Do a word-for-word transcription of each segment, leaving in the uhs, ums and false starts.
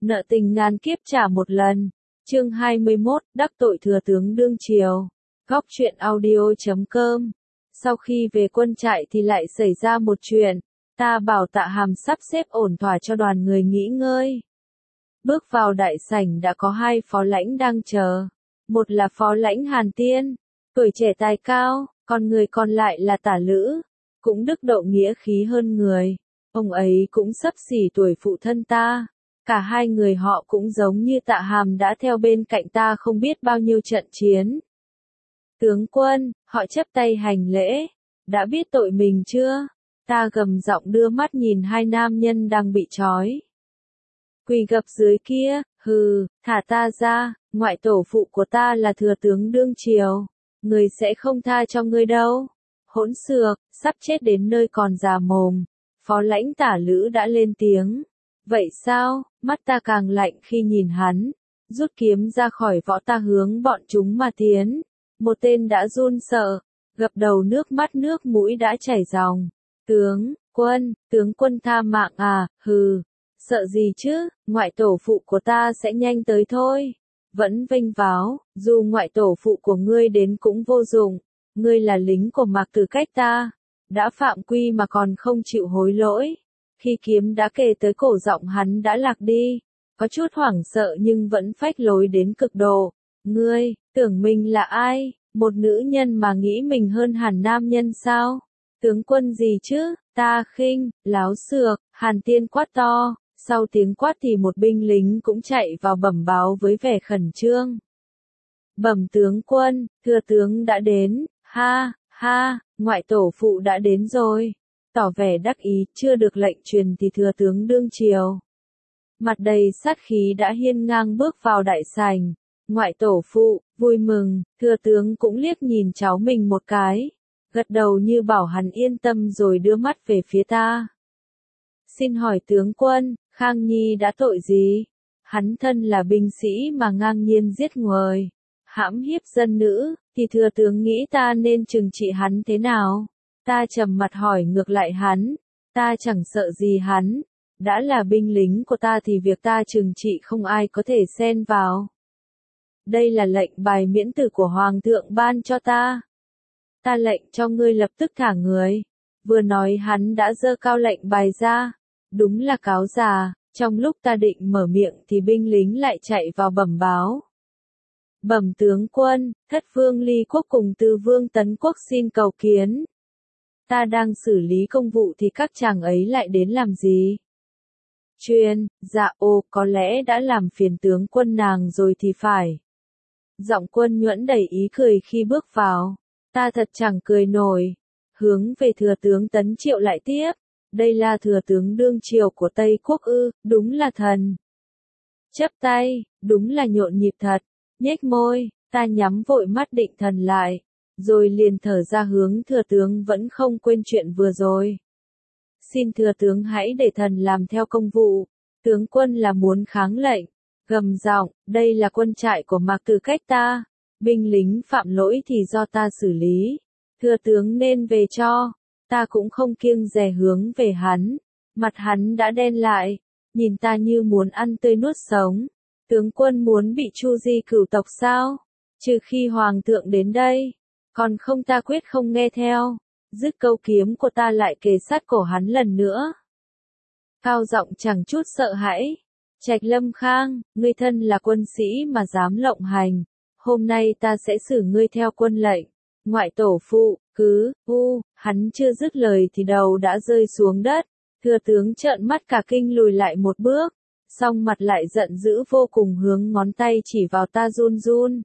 nợ tình ngàn kiếp trả một lần. Chương hai mươi mốt, đắc tội thừa tướng đương triều. Góc truyện audio chấm com. Sau khi về quân trại thì lại xảy ra một chuyện. Ta bảo Tạ Hàm sắp xếp ổn thỏa cho đoàn người nghỉ ngơi. Bước vào đại sảnh đã có hai phó lãnh đang chờ. Một là phó lãnh Hàn Tiên, tuổi trẻ tài cao, còn người còn lại là Tả Lữ, cũng đức độ nghĩa khí hơn người. Ông ấy cũng xấp xỉ tuổi phụ thân ta. Cả hai người họ cũng giống như Tạ Hàm đã theo bên cạnh ta không biết bao nhiêu trận chiến. Tướng quân, họ chắp tay hành lễ. Đã biết tội mình chưa? Ta gầm giọng đưa mắt nhìn hai nam nhân đang bị trói. Quỳ gập dưới kia, hừ, thả ta ra, ngoại tổ phụ của ta là thừa tướng đương triều. Người sẽ không tha cho ngươi đâu. Hỗn xược, sắp chết đến nơi còn già mồm. Phó lãnh Tả Lữ đã lên tiếng. Vậy sao? Mắt ta càng lạnh khi nhìn hắn. Rút kiếm ra khỏi vỏ ta hướng bọn chúng mà tiến. Một tên đã run sợ. Gập đầu nước mắt nước mũi đã chảy ròng. Tướng, quân, tướng quân tha mạng à, hừ. Sợ gì chứ, ngoại tổ phụ của ta sẽ nhanh tới thôi. Vẫn vênh váo, dù ngoại tổ phụ của ngươi đến cũng vô dụng. Ngươi là lính của Mạc Tử Cách ta. Đã phạm quy mà còn không chịu hối lỗi. Khi kiếm đã kề tới cổ giọng hắn đã lạc đi. Có chút hoảng sợ nhưng vẫn phách lối đến cực độ. Ngươi, tưởng mình là ai? Một nữ nhân mà nghĩ mình hơn hẳn nam nhân sao? Tướng quân gì chứ? Ta khinh, láo xược, Hàn Tiên quát to. Sau tiếng quát thì một binh lính cũng chạy vào bẩm báo với vẻ khẩn trương. Bẩm tướng quân, thừa tướng đã đến, ha, ha, ngoại tổ phụ đã đến rồi. Tỏ vẻ đắc ý, chưa được lệnh truyền thì thừa tướng đương triều. Mặt đầy sát khí đã hiên ngang bước vào đại sảnh. Ngoại tổ phụ, vui mừng, thừa tướng cũng liếc nhìn cháu mình một cái. Gật đầu như bảo hắn yên tâm rồi đưa mắt về phía ta. Xin hỏi tướng quân, Khang Nhi đã tội gì? Hắn thân là binh sĩ mà ngang nhiên giết người, hãm hiếp dân nữ, thì thừa tướng nghĩ ta nên trừng trị hắn thế nào? Ta trầm mặt hỏi ngược lại hắn, ta chẳng sợ gì hắn, đã là binh lính của ta thì việc ta trừng trị không ai có thể xen vào. Đây là lệnh bài miễn tử của Hoàng thượng ban cho ta. Ta lệnh cho ngươi lập tức thả người. Vừa nói hắn đã giơ cao lệnh bài ra. Đúng là cáo già, trong lúc ta định mở miệng thì binh lính lại chạy vào bẩm báo. Bẩm tướng quân, Thất Vương Ly Quốc cùng Tư Vương Tấn Quốc xin cầu kiến. Ta đang xử lý công vụ thì các chàng ấy lại đến làm gì? Truyền, dạ ô, có lẽ đã làm phiền tướng quân nàng rồi thì phải. Giọng Quân Nhuẫn đầy ý cười khi bước vào. Ta thật chẳng cười nổi. Hướng về thừa tướng Tấn Triệu lại tiếp. Đây là thừa tướng đương triều của Tây Quốc ư, đúng là thần. Chắp tay, đúng là nhộn nhịp thật. Nhếch môi, ta nhắm vội mắt định thần lại. Rồi liền thở ra hướng thừa tướng vẫn không quên chuyện vừa rồi. Xin thừa tướng hãy để thần làm theo công vụ. Tướng quân là muốn kháng lệnh. Gầm giọng, đây là quân trại của Mạc Tử Cách ta. Binh lính phạm lỗi thì do ta xử lý. Thừa tướng nên về cho. Ta cũng không kiêng dè hướng về hắn. Mặt hắn đã đen lại. Nhìn ta như muốn ăn tươi nuốt sống. Tướng quân muốn bị chu di cửu tộc sao? Trừ khi hoàng thượng đến đây. Còn không ta quyết không nghe theo. Dứt câu kiếm của ta lại kề sát cổ hắn lần nữa. Cao giọng chẳng chút sợ hãi. Trạch Lâm Khang, ngươi thân là quân sĩ mà dám lộng hành. Hôm nay ta sẽ xử ngươi theo quân lệnh. Ngoại tổ phụ, cứ, u, hắn chưa dứt lời thì đầu đã rơi xuống đất. Thừa tướng trợn mắt cả kinh lùi lại một bước. Song mặt lại giận dữ vô cùng hướng ngón tay chỉ vào ta run run.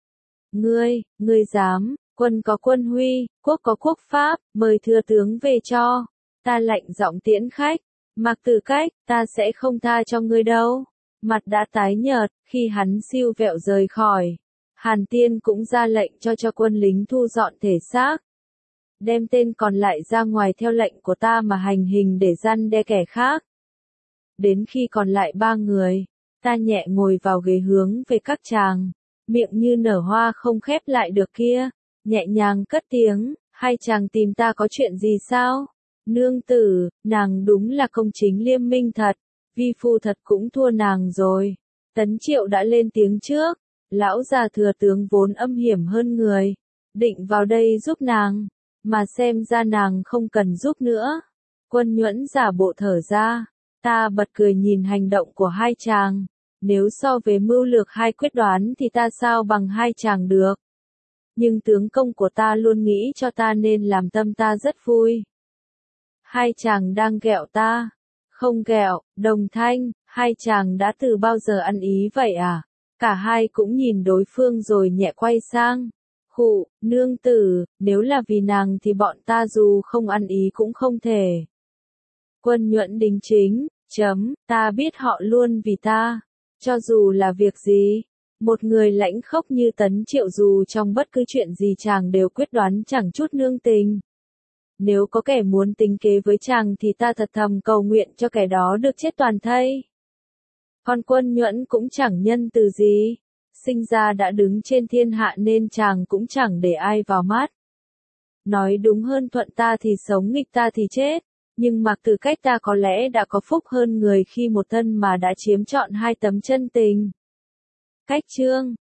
Ngươi, ngươi dám, quân có quân huy, quốc có quốc pháp, mời thừa tướng về cho. Ta lạnh giọng tiễn khách. Mạc Tử Cách, ta sẽ không tha cho ngươi đâu. Mặt đã tái nhợt, khi hắn siêu vẹo rời khỏi. Hàn Tiên cũng ra lệnh cho cho quân lính thu dọn thể xác. Đem tên còn lại ra ngoài theo lệnh của ta mà hành hình để răn đe kẻ khác. Đến khi còn lại ba người, ta nhẹ ngồi vào ghế hướng về các chàng. Miệng như nở hoa không khép lại được kia. Nhẹ nhàng cất tiếng, hai chàng tìm ta có chuyện gì sao? Nương tử, nàng đúng là công chính liêm minh thật. vi phu thật cũng thua nàng rồi. Tấn Triệu đã lên tiếng trước, lão già thừa tướng vốn âm hiểm hơn người, định vào đây giúp nàng, mà xem ra nàng không cần giúp nữa. Quân Nhuẫn giả bộ thở ra, ta bật cười nhìn hành động của hai chàng, nếu so về mưu lược hay quyết đoán thì ta sao bằng hai chàng được. Nhưng tướng công của ta luôn nghĩ cho ta nên làm tâm ta rất vui. Hai chàng đang ghẹo ta. Không ghẹo, Đồng Thanh, hai chàng đã từ bao giờ ăn ý vậy à? Cả hai cũng nhìn đối phương rồi nhẹ quay sang. Khụ, nương tử, nếu là vì nàng thì bọn ta dù không ăn ý cũng không thể. Quân Nhuận đính chính, chấm, ta biết họ luôn vì ta. Cho dù là việc gì, một người lãnh khốc như Tấn Triệu dù trong bất cứ chuyện gì chàng đều quyết đoán chẳng chút nương tình. Nếu có kẻ muốn tính kế với chàng thì ta thật thầm cầu nguyện cho kẻ đó được chết toàn thây. Còn Quân Nhuận cũng chẳng nhân từ gì, sinh ra đã đứng trên thiên hạ nên chàng cũng chẳng để ai vào mắt. Nói đúng hơn thuận ta thì sống nghịch ta thì chết, nhưng Mạc Tử Cách ta có lẽ đã có phúc hơn người khi một thân mà đã chiếm trọn hai tấm chân tình. Cách chương